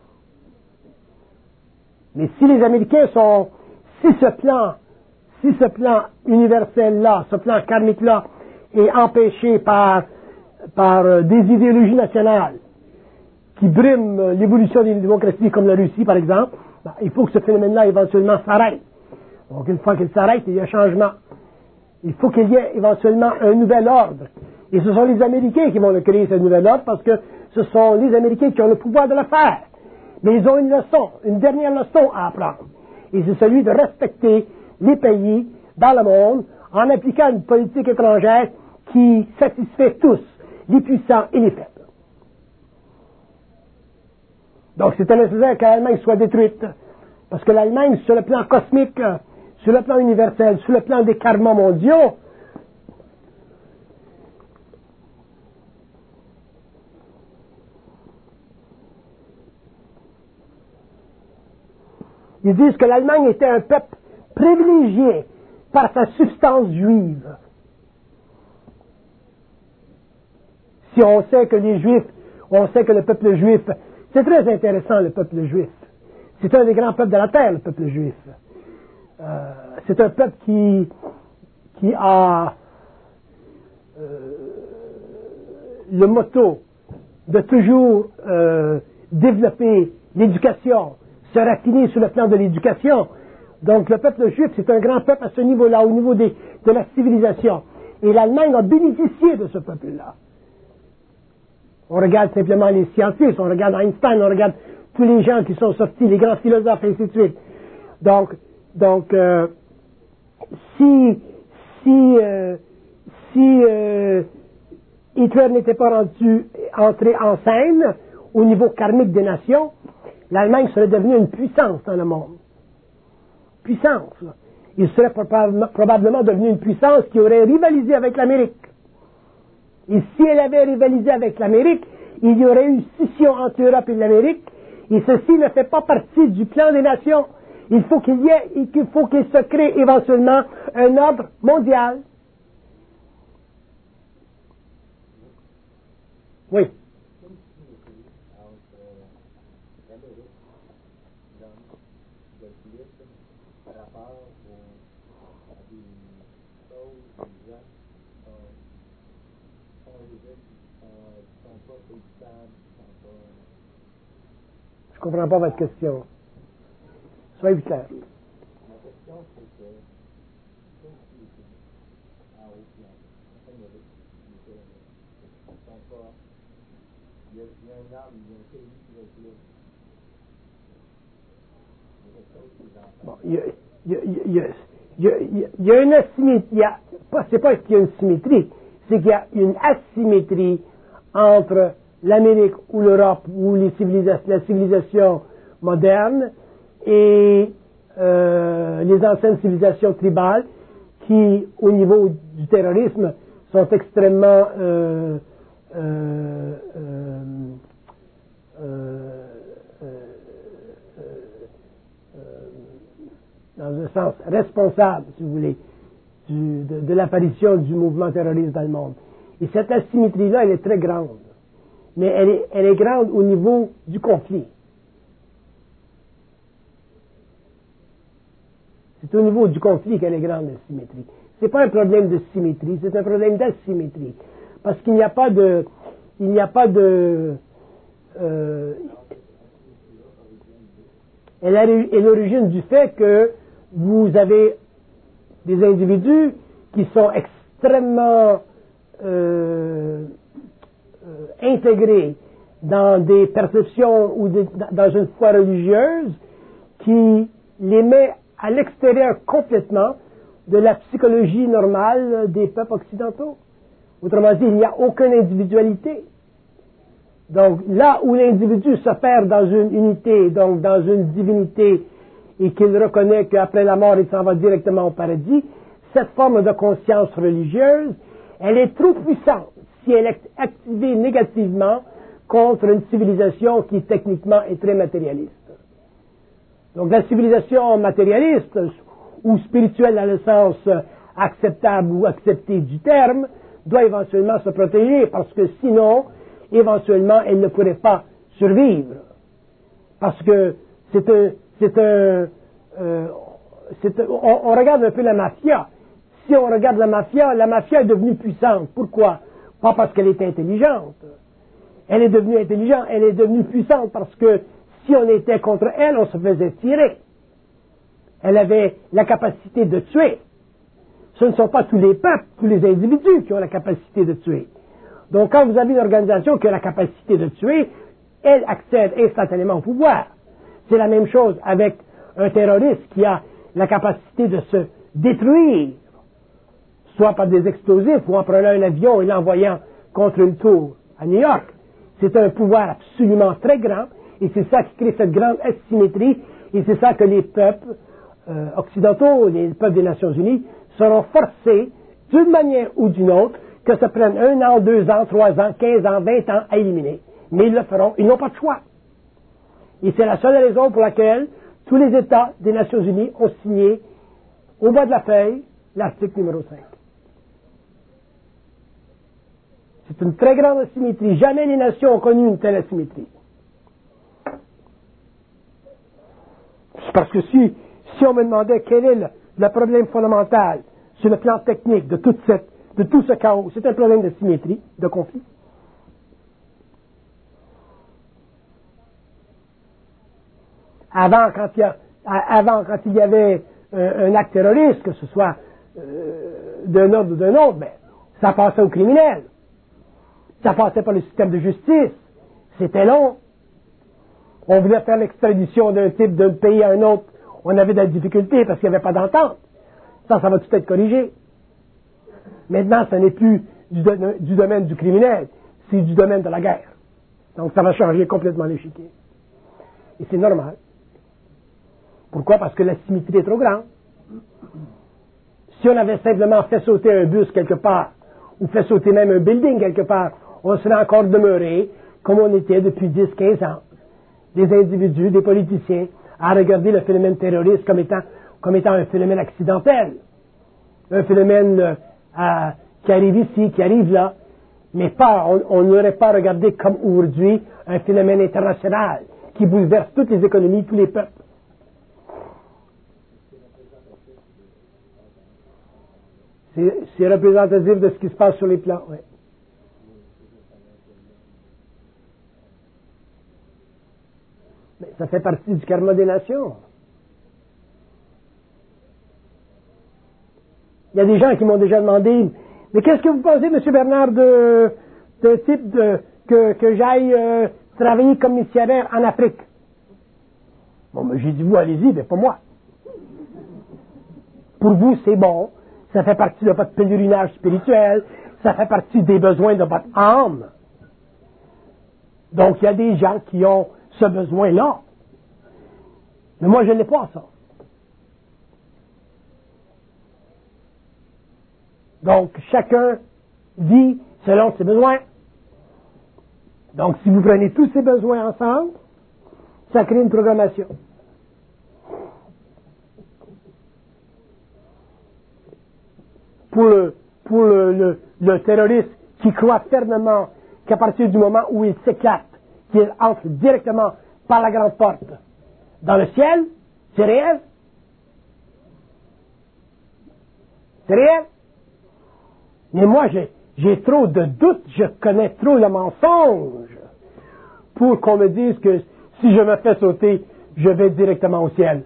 Mais si les Américains sont, si ce plan, si ce plan universel-là, ce plan karmique-là est empêché par, par euh, des idéologies nationales qui briment l'évolution des démocraties comme la Russie par exemple, ben, il faut que ce phénomène-là éventuellement s'arrête. Donc une fois qu'il s'arrête, il y a un changement. Il faut qu'il y ait éventuellement un nouvel ordre. Et ce sont les Américains qui vont le créer, ce nouvel ordre, parce que ce sont les Américains qui ont le pouvoir de le faire. Mais ils ont une leçon, une dernière leçon à apprendre. Et c'est celui de respecter les pays dans le monde en appliquant une politique étrangère qui satisfait tous, les puissants et les faibles. Donc c'était nécessaire que l'Allemagne soit détruite. Parce que l'Allemagne, sur le plan cosmique, sur le plan universel, sur le plan des karmas mondiaux, ils disent que l'Allemagne était un peuple privilégié par sa substance juive. Si on sait que les Juifs, on sait que le peuple juif, c'est très intéressant le peuple juif. C'est un des grands peuples de la terre, le peuple juif. Euh, c'est un peuple qui, qui a euh, le motto de toujours euh, développer l'éducation, se raffiner sur le plan de l'éducation. Donc le peuple juif, c'est un grand peuple à ce niveau-là, au niveau des, de la civilisation. Et l'Allemagne a bénéficié de ce peuple-là. On regarde simplement les scientifiques, on regarde Einstein, on regarde tous les gens qui sont sortis, les grands philosophes, et ainsi de suite. Donc, donc euh, si, si, euh, si euh, Hitler n'était pas rendu, entré en scène au niveau karmique des nations, l'Allemagne serait devenue une puissance dans le monde. Puissance. Il serait probablement devenu une puissance qui aurait rivalisé avec l'Amérique. Et si elle avait rivalisé avec l'Amérique, il y aurait eu scission entre l'Europe et l'Amérique, et ceci ne fait pas partie du plan des nations. Il faut qu'il y ait, il faut qu'il se crée éventuellement un ordre mondial. Oui. Je ne comprends pas votre question. Soyez clair. Ma question, c'est que, en haut plan, en Amérique, je ne comprends pas. Il y a un arbre, il y a un pays qui va être là. Bon, il y a, il y a, il y a, il y a, il y a, il y a une asymétrie. C'est pas qu'il y a une symétrie, c'est qu'il y a une asymétrie entre l'Amérique ou l'Europe ou les civilisations, la civilisation moderne et euh, les anciennes civilisations tribales qui, au niveau du terrorisme, sont extrêmement euh, euh, euh, euh, euh, dans un sens responsable, si vous voulez, du, de, de l'apparition du mouvement terroriste dans le monde. Et cette asymétrie-là, elle est très grande. mais elle est, elle est grande au niveau du conflit. C'est au niveau du conflit qu'elle est grande, la symétrie. Ce n'est pas un problème de symétrie, c'est un problème d'asymétrie. Parce qu'il n'y a pas de... Il n'y a pas de... Euh, elle est l'origine du fait que vous avez des individus qui sont extrêmement euh, euh, intégrés dans des perceptions ou des, dans une foi religieuse qui les met à l'extérieur complètement de la psychologie normale des peuples occidentaux. Autrement dit, il n'y a aucune individualité. Donc, là où l'individu se perd dans une unité, donc dans une divinité, et qu'il reconnaît qu'après la mort, il s'en va directement au paradis, cette forme de conscience religieuse, elle est trop puissante si elle est activée négativement contre une civilisation qui techniquement est très matérialiste. Donc, la civilisation matérialiste, ou spirituelle dans le sens acceptable ou accepté du terme, doit éventuellement se protéger, parce que sinon, éventuellement, elle ne pourrait pas survivre. Parce que c'est un... C'est un, euh, c'est un on, on regarde un peu la mafia. Si on regarde la mafia, la mafia est devenue puissante. Pourquoi? Pas parce qu'elle est intelligente. Elle est devenue intelligente, elle est devenue puissante parce que si on était contre elle, on se faisait tirer. Elle avait la capacité de tuer. Ce ne sont pas tous les peuples, tous les individus qui ont la capacité de tuer. Donc, quand vous avez une organisation qui a la capacité de tuer, elle accède instantanément au pouvoir. C'est la même chose avec un terroriste qui a la capacité de se détruire, soit par des explosifs ou en prenant un avion et l'envoyant contre une tour à New York. C'est un pouvoir absolument très grand et c'est ça qui crée cette grande asymétrie et c'est ça que les peuples euh, occidentaux, les peuples des Nations Unies, seront forcés, d'une manière ou d'une autre, que ça prenne un an, deux ans, trois ans, quinze ans, vingt ans à éliminer. Mais ils le feront, ils n'ont pas de choix. Et c'est la seule raison pour laquelle tous les États des Nations Unies ont signé, au bas de la feuille, l'article numéro cinq. C'est une très grande asymétrie. Jamais les nations ont connu une telle asymétrie. Parce que si, si on me demandait quel est le, le problème fondamental sur le plan technique de, toute cette, de tout ce chaos, c'est un problème de symétrie, de conflit. Avant, quand il y, a, avant, quand il y avait un, un acte terroriste, que ce soit euh, d'un ordre ou d'un autre, ben, ça passait aux criminels. Ça passait par le système de justice. C'était long. On voulait faire l'extradition d'un type d'un pays à un autre. On avait de la difficulté parce qu'il n'y avait pas d'entente. Ça, ça va tout être corrigé. Maintenant, ce n'est plus du, do- du domaine du criminel, c'est du domaine de la guerre. Donc, ça va changer complètement l'échiquier. Et c'est normal. Pourquoi? Parce que la symétrie est trop grande. Si on avait simplement fait sauter un bus quelque part, ou fait sauter même un building quelque part, on serait encore demeuré comme on était depuis dix à quinze ans. Des individus, des politiciens, à regarder le phénomène terroriste comme étant, comme étant un phénomène accidentel. Un phénomène euh, à, qui arrive ici, qui arrive là. Mais pas, on n'aurait pas regardé comme aujourd'hui un phénomène international qui bouleverse toutes les économies, tous les peuples. C'est, c'est représentatif de ce qui se passe sur les plans, oui. Mais ça fait partie du karma des nations. Il y a des gens qui m'ont déjà demandé, mais qu'est-ce que vous pensez, M. Bernard, de, de type de, que, que j'aille euh, travailler comme missionnaire en Afrique? Bon, mais j'ai dit, vous, allez-y, mais pas moi. Pour vous, c'est bon. Ça fait partie de votre pèlerinage spirituel. Ça fait partie des besoins de votre âme. Donc, il y a des gens qui ont ce besoin-là. Mais moi, je n'ai pas ça. Donc, chacun vit selon ses besoins. Donc, si vous prenez tous ces besoins ensemble, ça crée une programmation. Pour le, pour le, le, le terroriste qui croit fermement qu'à partir du moment où il s'éclate, qu'il entre directement par la grande porte dans le ciel, c'est réel? C'est réel? Mais moi, j'ai, j'ai trop de doutes, je connais trop le mensonge pour qu'on me dise que si je me fais sauter, je vais directement au ciel.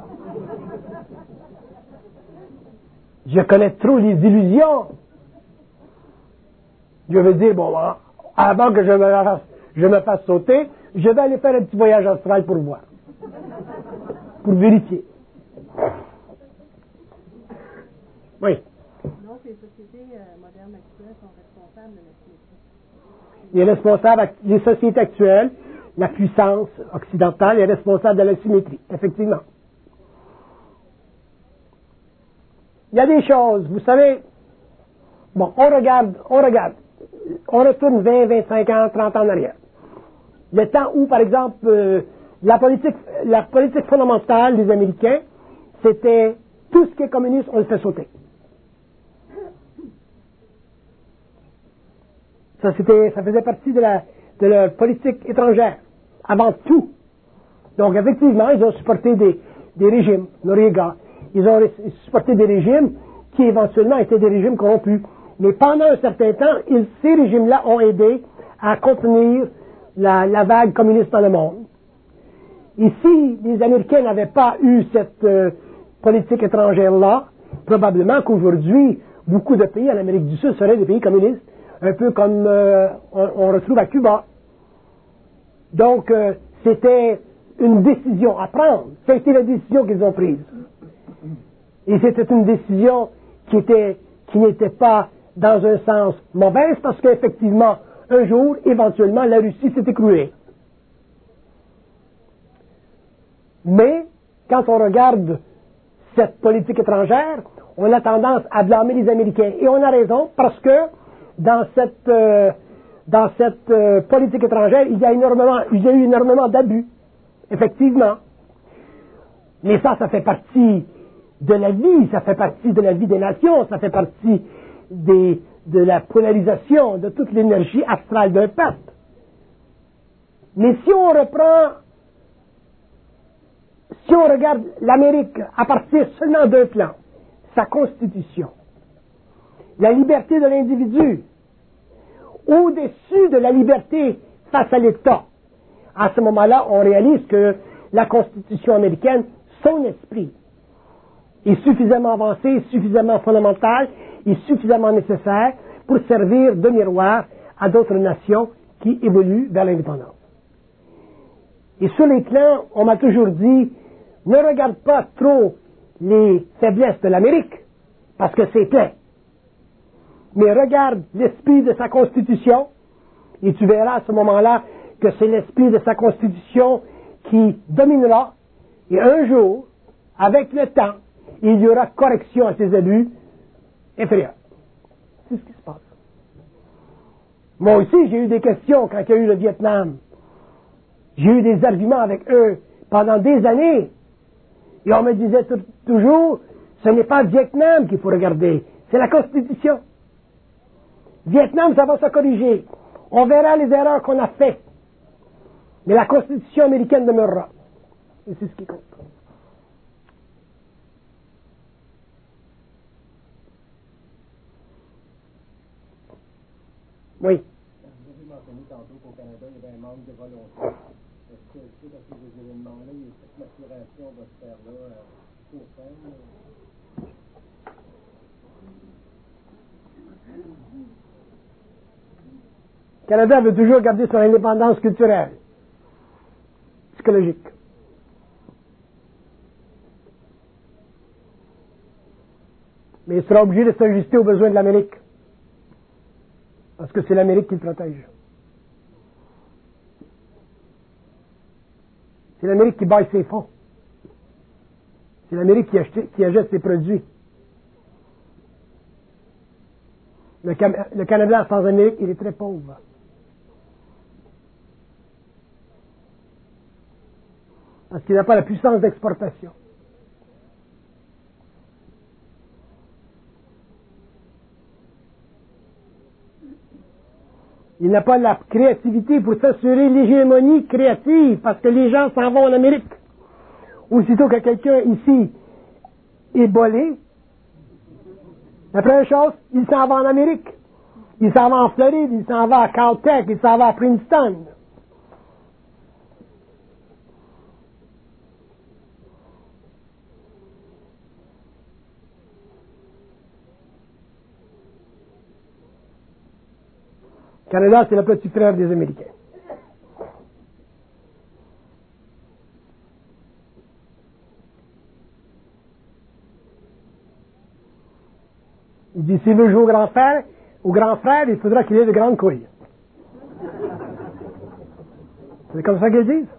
Je connais trop les illusions. Je veux dire, bon, avant que je me fasse, je me fasse sauter, je vais aller faire un petit voyage astral pour voir. Pour vérifier. Oui. Donc, les sociétés euh, modernes actuelles sont responsables de la symétrie. Les responsables, les sociétés actuelles, la puissance occidentale est responsable de la symétrie, effectivement. Il y a des choses, vous savez, bon, on regarde, on regarde, on retourne vingt, vingt-cinq ans, trente ans en arrière. Le temps où, par exemple, euh, la politique, la politique fondamentale des Américains, c'était tout ce qui est communiste, on le fait sauter. Ça, c'était, ça faisait partie de la, de la politique étrangère, avant tout. Donc, effectivement, ils ont supporté des, des régimes, Noriega. Ils ont supporté des régimes qui, éventuellement, étaient des régimes corrompus. Mais pendant un certain temps, ils, ces régimes-là ont aidé à contenir la, la vague communiste dans le monde. Et si les Américains n'avaient pas eu cette euh, politique étrangère-là, probablement qu'aujourd'hui, beaucoup de pays en Amérique du Sud seraient des pays communistes, un peu comme euh, on, on retrouve à Cuba. Donc, euh, c'était une décision à prendre. C'était la décision qu'ils ont prise. Et c'était une décision qui était, qui n'était pas dans un sens mauvaise, parce qu'effectivement, un jour, éventuellement, la Russie s'est écroulée. Mais, quand on regarde cette politique étrangère, on a tendance à blâmer les Américains. Et on a raison, parce que dans cette, euh, dans cette euh, politique étrangère, il y a énormément, il y a eu énormément d'abus. Effectivement. Mais ça, ça fait partie de la vie, ça fait partie de la vie des nations, ça fait partie des, de la polarisation, de toute l'énergie astrale d'un peuple. Mais si on reprend, si on regarde l'Amérique à partir seulement d'un plan, sa constitution, la liberté de l'individu, au-dessus de la liberté face à l'État, à ce moment-là, on réalise que la Constitution américaine, son esprit, est suffisamment avancé, suffisamment fondamental et suffisamment nécessaire pour servir de miroir à d'autres nations qui évoluent vers l'indépendance. Et sur les plans, on m'a toujours dit, ne regarde pas trop les faiblesses de l'Amérique, parce que c'est plein. Mais regarde l'esprit de sa Constitution, et tu verras à ce moment-là que c'est l'esprit de sa Constitution qui dominera, et un jour, avec le temps, il y aura correction à ces abus inférieurs. C'est ce qui se passe. Moi aussi, j'ai eu des questions quand il y a eu le Vietnam. J'ai eu des arguments avec eux pendant des années. Et on me disait t- toujours, ce n'est pas le Vietnam qu'il faut regarder, c'est la Constitution. Vietnam, ça va se corriger. On verra les erreurs qu'on a faites. Mais la Constitution américaine demeurera. Et c'est ce qui compte. Oui. Vous avez mentionné tantôt qu'au Canada, il y avait un manque de volonté. Est-ce que, suite à ces événements-là, cette maturation va se faire là, à court terme? Le Canada veut toujours garder son indépendance culturelle, psychologique. Mais il sera obligé de s'ajuster aux besoins de l'Amérique. Parce que c'est l'Amérique qui le protège. C'est l'Amérique qui baille ses fonds. C'est l'Amérique qui, achète, qui achète ses produits. Le, le Canada sans Amérique, il est très pauvre. Parce qu'il n'a pas la puissance d'exportation. Il n'a pas la créativité pour s'assurer l'hégémonie créative, parce que les gens s'en vont en Amérique. Aussitôt que quelqu'un ici est bolé, la première chose, il s'en va en Amérique. Il s'en va en Floride, il s'en va à Caltech, il s'en va à Princeton. Le Canada, c'est le petit frère des Américains. Il dit, s'il veut jouer au grand frère, au grand frère, il faudra qu'il ait de grandes couilles. C'est comme ça qu'ils disent.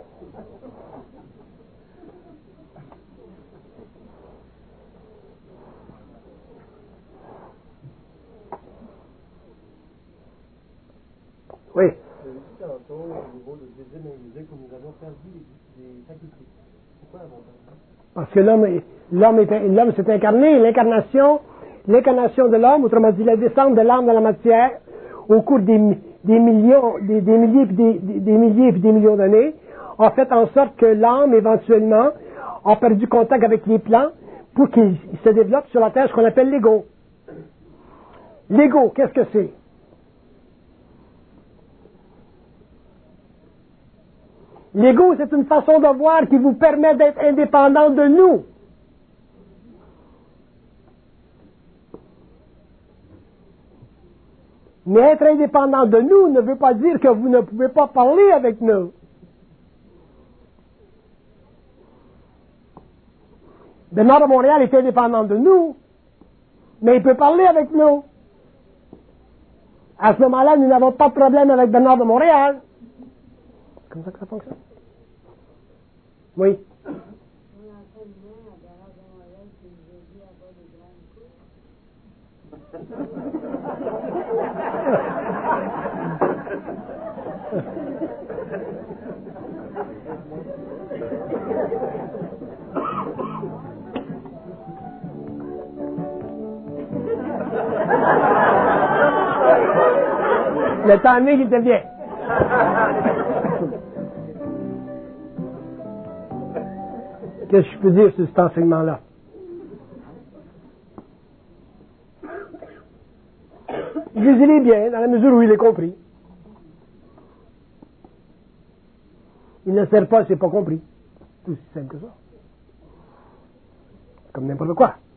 Oui. Vous avez dit tantôt, au niveau de désir de musique, où nous avons perdu des, des facultés. Pourquoi avons-nous perdu? Parce que l'homme, est- l'homme, est- l'homme s'est incarné, l'incarnation, l'incarnation de l'homme, autrement dit la descente de l'âme dans la matière, au cours des, mi- des millions, des, des milliers puis des, des, des milliers puis des millions d'années, a fait en sorte que l'âme, éventuellement, a perdu contact avec les plans pour qu'il se développe sur la terre ce qu'on appelle l'ego. L'ego, qu'est-ce que c'est? L'ego, c'est une façon de voir qui vous permet d'être indépendant de nous. Mais être indépendant de nous ne veut pas dire que vous ne pouvez pas parler avec nous. Bernard de Montréal est indépendant de nous, mais il peut parler avec nous. À ce moment-là, nous n'avons pas de problème avec Bernard de Montréal. C'est comme ça que ça fonctionne. Oui. Le timing était bien. Qu'est-ce que je peux dire sur cet enseignement-là? Lisez-les bien, dans la mesure où il est compris. Il ne sert pas, c'est pas compris. C'est aussi simple que ça. Comme n'importe quoi.